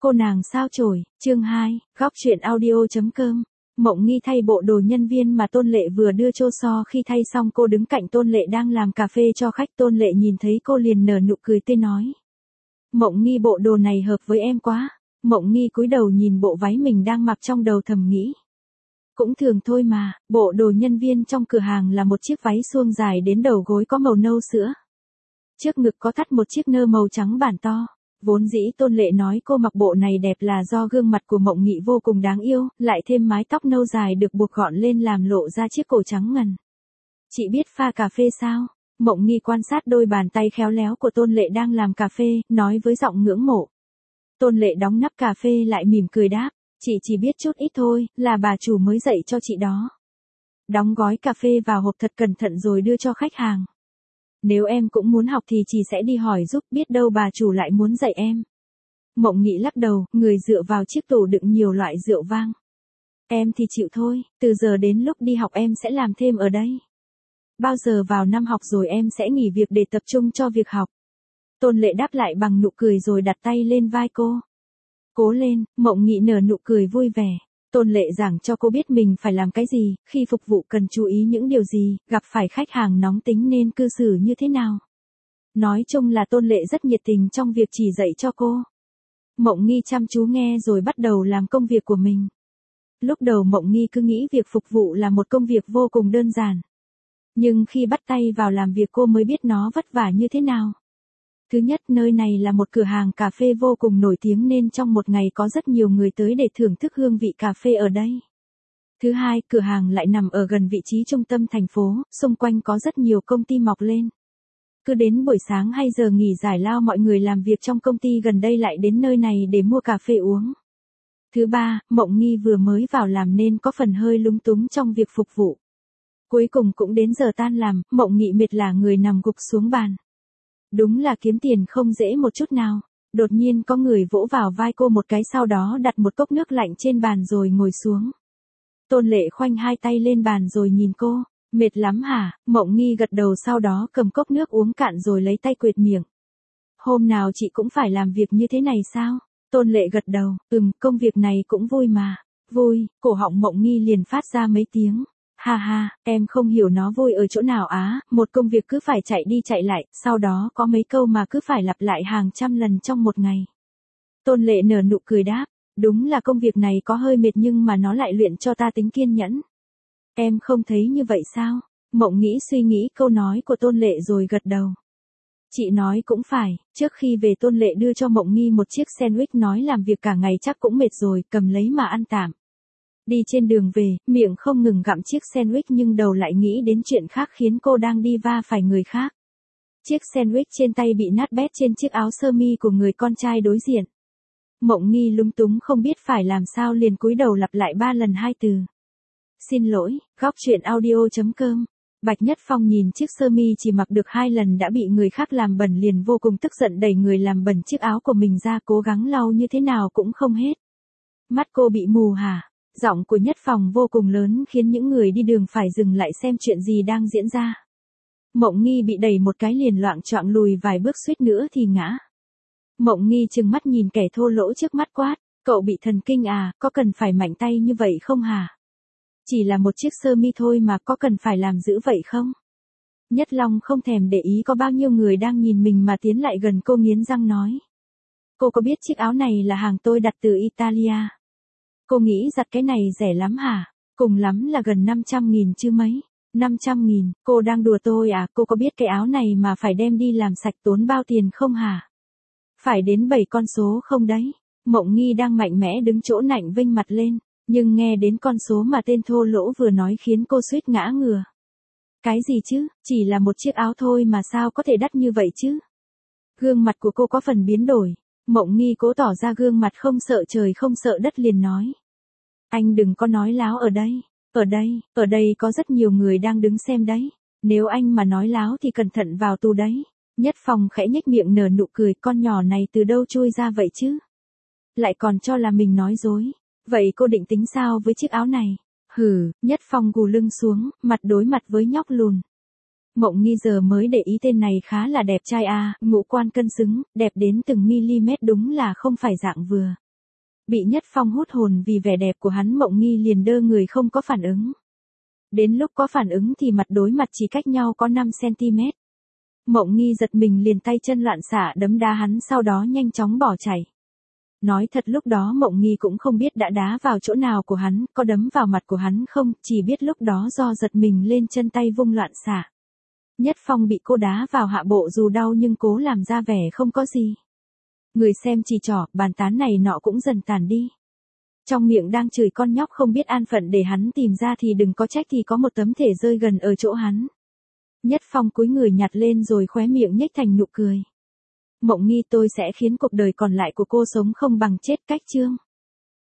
Cô nàng sao chổi, chương 2, góc truyện audio.com. Mộng Nghi thay bộ đồ nhân viên mà Tôn Lệ vừa đưa cho so, khi thay xong cô đứng cạnh Tôn Lệ đang làm cà phê cho khách. Tôn Lệ nhìn thấy cô liền nở nụ cười tươi nói. Mộng Nghi, bộ đồ này hợp với em quá. Mộng Nghi cúi đầu nhìn bộ váy mình đang mặc, trong đầu thầm nghĩ. Cũng thường thôi mà. Bộ đồ nhân viên trong cửa hàng là một chiếc váy suông dài đến đầu gối có màu nâu sữa. Trước ngực có thắt một chiếc nơ màu trắng bản to. Vốn dĩ Tôn Lệ nói cô mặc bộ này đẹp là do gương mặt của Mộng Nghị vô cùng đáng yêu, lại thêm mái tóc nâu dài được buộc gọn lên làm lộ ra chiếc cổ trắng ngần. Chị biết pha cà phê sao? Mộng Nghị quan sát đôi bàn tay khéo léo của Tôn Lệ đang làm cà phê, nói với giọng ngưỡng mộ. Tôn Lệ đóng nắp cà phê lại mỉm cười đáp, chị chỉ biết chút ít thôi, là bà chủ mới dạy cho chị đó. Đóng gói cà phê vào hộp thật cẩn thận rồi đưa cho khách hàng. Nếu em cũng muốn học thì chị sẽ đi hỏi giúp, biết đâu bà chủ lại muốn dạy em. Mộng Nghị lắc đầu, người dựa vào chiếc tủ đựng nhiều loại rượu vang. Em thì chịu thôi, từ giờ đến lúc đi học em sẽ làm thêm ở đây. Bao giờ vào năm học rồi em sẽ nghỉ việc để tập trung cho việc học. Tôn Lệ đáp lại bằng nụ cười rồi đặt tay lên vai cô. Cố lên, Mộng Nghị nở nụ cười vui vẻ. Tôn Lệ giảng cho cô biết mình phải làm cái gì, khi phục vụ cần chú ý những điều gì, gặp phải khách hàng nóng tính nên cư xử như thế nào. Nói chung là Tôn Lệ rất nhiệt tình trong việc chỉ dạy cho cô. Mộng Nghi chăm chú nghe rồi bắt đầu làm công việc của mình. Lúc đầu Mộng Nghi cứ nghĩ việc phục vụ là một công việc vô cùng đơn giản. Nhưng khi bắt tay vào làm việc cô mới biết nó vất vả như thế nào. Thứ nhất, nơi này là một cửa hàng cà phê vô cùng nổi tiếng nên trong một ngày có rất nhiều người tới để thưởng thức hương vị cà phê ở đây. Thứ hai, cửa hàng lại nằm ở gần vị trí trung tâm thành phố, xung quanh có rất nhiều công ty mọc lên. Cứ đến buổi sáng hay giờ nghỉ giải lao mọi người làm việc trong công ty gần đây lại đến nơi này để mua cà phê uống. Thứ ba, Mộng Nghi vừa mới vào làm nên có phần hơi lúng túng trong việc phục vụ. Cuối cùng cũng đến giờ tan làm, Mộng Nghị mệt lả người nằm gục xuống bàn. Đúng là kiếm tiền không dễ một chút nào. Đột nhiên có người vỗ vào vai cô một cái, sau đó đặt một cốc nước lạnh trên bàn rồi ngồi xuống. Tôn Lệ khoanh hai tay lên bàn rồi nhìn cô. Mệt lắm hả? Mộng Nghi gật đầu, sau đó cầm cốc nước uống cạn rồi lấy tay quệt miệng. Hôm nào chị cũng phải làm việc như thế này sao? Tôn Lệ gật đầu, công việc này cũng vui mà. Vui, cổ họng Mộng Nghi liền phát ra mấy tiếng. Ha ha, em không hiểu nó vui ở chỗ nào á, một công việc cứ phải chạy đi chạy lại, sau đó có mấy câu mà cứ phải lặp lại hàng trăm lần trong một ngày. Tôn Lệ nở nụ cười đáp, đúng là công việc này có hơi mệt nhưng mà nó lại luyện cho ta tính kiên nhẫn. Em không thấy như vậy sao? Mộng Nghĩ suy nghĩ câu nói của Tôn Lệ rồi gật đầu. Chị nói cũng phải, trước khi về Tôn Lệ đưa cho Mộng Nghi một chiếc sandwich, nói làm việc cả ngày chắc cũng mệt rồi, cầm lấy mà ăn tạm. Đi trên đường về, miệng không ngừng gặm chiếc sandwich nhưng đầu lại nghĩ đến chuyện khác khiến cô đang đi va phải người khác. Chiếc sandwich trên tay bị nát bét trên chiếc áo sơ mi của người con trai đối diện. Mộng Nghi lúng túng không biết phải làm sao liền cúi đầu lặp lại 3 lần 2 từ. Xin lỗi, góc truyện audio.com. Bạch Nhất Phong nhìn chiếc sơ mi chỉ mặc được 2 lần đã bị người khác làm bẩn liền vô cùng tức giận, đẩy người làm bẩn chiếc áo của mình ra, cố gắng lau như thế nào cũng không hết. Mắt cô bị mù hả? Giọng của Nhất Phong vô cùng lớn khiến những người đi đường phải dừng lại xem chuyện gì đang diễn ra. Mộng Nghi bị đẩy một cái liền loạng choạng lùi vài bước, suýt nữa thì ngã. Mộng Nghi trừng mắt nhìn kẻ thô lỗ trước mắt quát, cậu bị thần kinh à, có cần phải mạnh tay như vậy không hả? Chỉ là một chiếc sơ mi thôi mà, có cần phải làm dữ vậy không? Nhất Long không thèm để ý có bao nhiêu người đang nhìn mình mà tiến lại gần cô, nghiến răng nói. Cô có biết chiếc áo này là hàng tôi đặt từ Italia? Cô nghĩ giặt cái này rẻ lắm hả? Cùng lắm là gần 500.000 chứ mấy. 500.000, cô đang đùa tôi à? Cô có biết cái áo này mà phải đem đi làm sạch tốn bao tiền không hả? Phải đến 7 con số không đấy? Mộng Nghi đang mạnh mẽ đứng chỗ nạnh vênh mặt lên, nhưng nghe đến con số mà tên thô lỗ vừa nói khiến cô suýt ngã ngửa. Cái gì chứ, chỉ là một chiếc áo thôi mà sao có thể đắt như vậy chứ? Gương mặt của cô có phần biến đổi. Mộng Nghi cố tỏ ra gương mặt không sợ trời không sợ đất liền nói. Anh đừng có nói láo ở đây. Ở đây có rất nhiều người đang đứng xem đấy. Nếu anh mà nói láo thì cẩn thận vào tù đấy. Nhất Phong khẽ nhếch miệng nở nụ cười, con nhỏ này từ đâu chui ra vậy chứ? Lại còn cho là mình nói dối. Vậy cô định tính sao với chiếc áo này? Hừ, Nhất Phong gù lưng xuống, mặt đối mặt với nhóc lùn. Mộng Nghi giờ mới để ý tên này khá là đẹp trai à, ngũ quan cân xứng, đẹp đến từng mm, đúng là không phải dạng vừa. Bị Nhất Phong hút hồn vì vẻ đẹp của hắn, Mộng Nghi liền đơ người không có phản ứng. Đến lúc có phản ứng thì mặt đối mặt chỉ cách nhau có 5 cm. Mộng Nghi giật mình liền tay chân loạn xạ đấm đá hắn, sau đó nhanh chóng bỏ chạy. Nói thật lúc đó Mộng Nghi cũng không biết đã đá vào chỗ nào của hắn, có đấm vào mặt của hắn không, chỉ biết lúc đó do giật mình lên chân tay vung loạn xạ. Nhất Phong bị cô đá vào hạ bộ, dù đau nhưng cố làm ra vẻ không có gì. Người xem chỉ trỏ, bàn tán này nọ cũng dần tàn đi. Trong miệng đang chửi con nhóc không biết an phận để hắn tìm ra thì đừng có trách thì có một tấm thể rơi gần ở chỗ hắn. Nhất Phong cúi người nhặt lên rồi khóe miệng nhếch thành nụ cười. Mộng Nghi, tôi sẽ khiến cuộc đời còn lại của cô sống không bằng chết. Cách chương